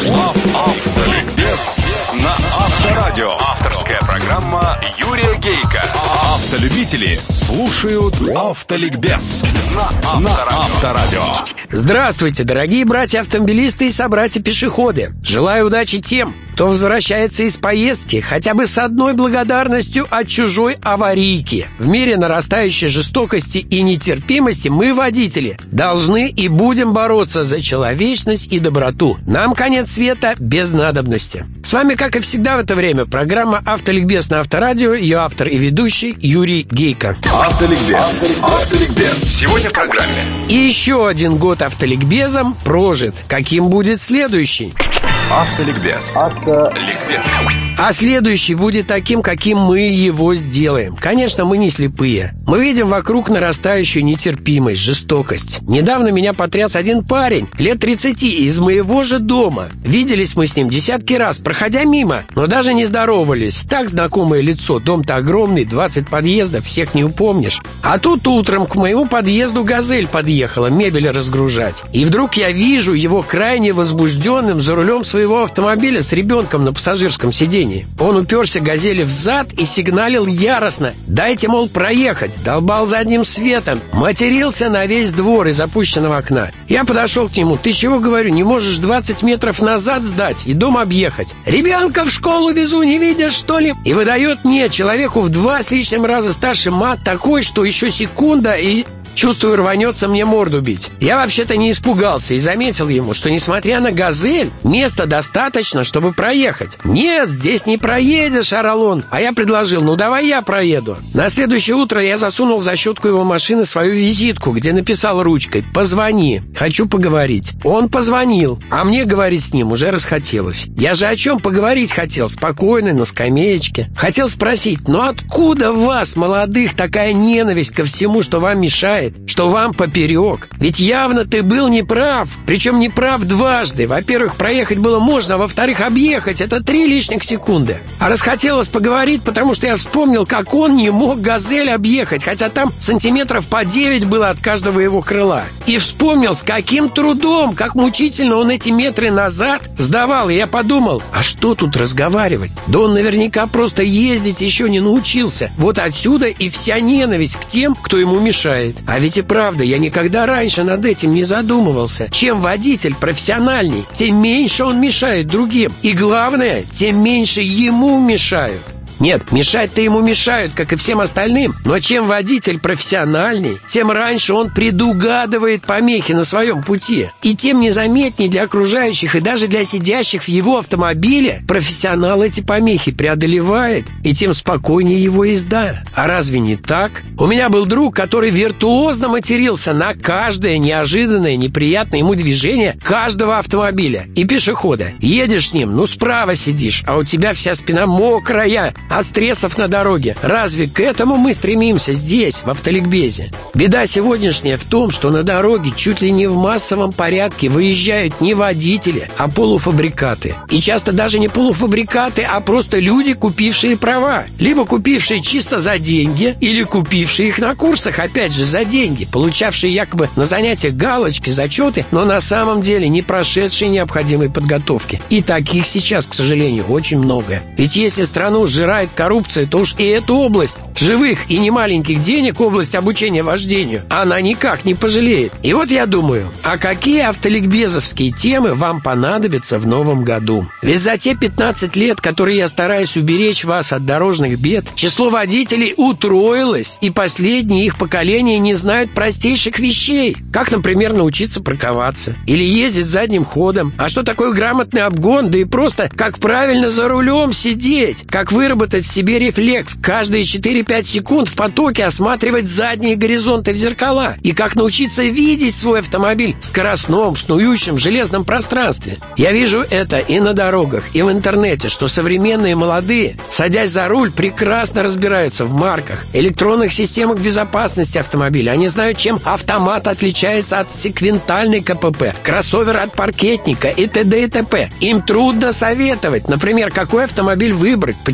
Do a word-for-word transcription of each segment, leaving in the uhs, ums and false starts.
Автоликбез на Авторадио. Авторская программа Юрия Гейка. Автолюбители слушают Автоликбез на Авторадио. Здравствуйте, дорогие братья-автомобилисты и собратья-пешеходы. Желаю удачи тем, кто возвращается из поездки хотя бы с одной благодарностью от чужой аварийки. В мире нарастающей жестокости и нетерпимости мы, водители, должны и будем бороться за человечность и доброту. Нам конец света без надобности. С вами, как и всегда в это время, программа «Автоликбез» на Авторадио. Ее автор и ведущий Юрий Гейка. Автоликбез. Автоликбез. Сегодня в программе. И еще один год автоликбезом прожит. Каким будет следующий? Автоликбез. Автоликбез. А следующий будет таким, каким мы его сделаем. Конечно, мы не слепые. Мы видим вокруг нарастающую нетерпимость, жестокость. Недавно меня потряс один парень, лет тридцати, из моего же дома. Виделись мы с ним десятки раз, проходя мимо, но даже не здоровались. Так знакомое лицо, дом-то огромный, двадцать подъездов, всех не упомнишь. А тут утром к моему подъезду «Газель» подъехала мебель разгружать. И вдруг я вижу его крайне возбужденным за рулем своего автомобиля с ребенком на пассажирском сиденье. Он уперся «Газели» в зад и сигналил яростно. «Дайте, мол, проехать!» Долбал задним светом. Матерился на весь двор из опущенного окна. Я подошел к нему. «Ты чего, говорю, не можешь двадцать метров назад сдать и дом объехать? Ребенка в школу везу, не видишь, что ли?» И выдает мне, человеку в два с лишним раза старше, мат такой, что еще секунда и... чувствую, рванется мне морду бить. Я вообще-то не испугался и заметил ему, что, несмотря на «Газель», места достаточно, чтобы проехать. «Нет, здесь не проедешь», — орал он. А я предложил: «Ну, давай я проеду». На следующее утро я засунул за щетку его машины свою визитку, где написал ручкой: «Позвони, хочу поговорить». Он позвонил, а мне говорить с ним уже расхотелось. Я же о чем поговорить хотел? Спокойно, на скамеечке. Хотел спросить: ну откуда в вас, молодых, такая ненависть ко всему, что вам мешает, что вам поперек? Ведь явно ты был неправ. Причем неправ дважды. Во-первых, проехать было можно, а во-вторых, объехать — это три лишних секунды. А расхотелось поговорить, потому что я вспомнил, как он не мог «Газель» объехать, хотя там сантиметров по девять было от каждого его крыла. И вспомнил, с каким трудом, как мучительно он эти метры назад сдавал. И я подумал: а что тут разговаривать? Да он наверняка просто ездить еще не научился. Вот отсюда и вся ненависть к тем, кто ему мешает. А ведь и правда, я никогда раньше над этим не задумывался. Чем водитель профессиональней, тем меньше он мешает другим. И главное, тем меньше ему мешают. Нет, мешать-то ему мешают, как и всем остальным. Но чем водитель профессиональней, тем раньше он предугадывает помехи на своем пути. И тем незаметнее для окружающих и даже для сидящих в его автомобиле профессионал эти помехи преодолевает, и тем спокойнее его езда. А разве не так? У меня был друг, который виртуозно матерился на каждое неожиданное, неприятное ему движение каждого автомобиля и пешехода. Едешь с ним, ну справа сидишь, а у тебя вся спина мокрая от стрессов на дороге. Разве к этому мы стремимся здесь, в автоликбезе? Беда сегодняшняя в том, что на дороге чуть ли не в массовом порядке выезжают не водители, а полуфабрикаты. И часто даже не полуфабрикаты, а просто люди, купившие права. Либо купившие чисто за деньги, или купившие их на курсах, опять же, за деньги, получавшие якобы на занятиях галочки, зачеты, но на самом деле не прошедшие необходимой подготовки. И таких сейчас, к сожалению, очень много. Ведь если страну сжирает коррупция, то уж и эту область живых и немаленьких денег, область обучения вождению, она никак не пожалеет. И вот я думаю, а какие автоликбезовские темы вам понадобятся в новом году? Ведь за те пятнадцать лет, которые я стараюсь уберечь вас от дорожных бед, число водителей утроилось, и последние их поколения не знают простейших вещей. Как, например, научиться парковаться или ездить задним ходом. А что такое грамотный обгон, да и просто как правильно за рулем сидеть, как выработать в себе рефлекс каждые четыре-пять секунд в потоке осматривать задние горизонты в зеркала, и как научиться видеть свой автомобиль в скоростном, снующем железном пространстве. Я вижу это и на дорогах, и в интернете, что современные молодые, садясь за руль, прекрасно разбираются в марках, электронных системах безопасности автомобиля. Они знают, чем автомат отличается от секвентальной КПП, кроссовер от паркетника и т.д. и т.п. Им трудно советовать, например, какой автомобиль выбрать, почему.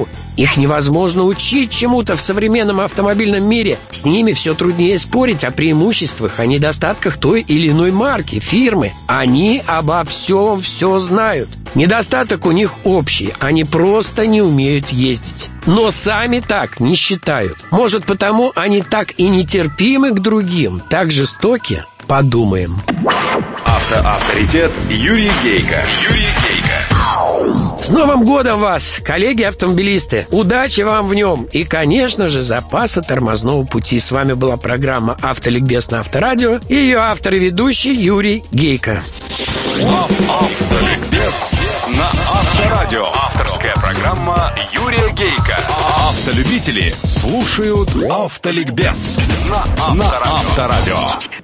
почему? Их невозможно учить чему-то в современном автомобильном мире. С ними все труднее спорить о преимуществах, о недостатках той или иной марки, фирмы. Они обо всем все знают. Недостаток у них общий. Они просто не умеют ездить. Но сами так не считают. Может, потому они так и нетерпимы к другим, так жестоки? Подумаем. Автоавторитет Юрий Гейко. Юрий Гейко. С Новым годом вас, коллеги-автомобилисты! Удачи вам в нем! И, конечно же, запаса тормозного пути. С вами была программа «Автоликбез» на Авторадио и ее автор и ведущий Юрий Гейко. Автоликбез на Авторадио. Авторская программа Юрия Гейко. Автолюбители слушают Автоликбез на Авторадио.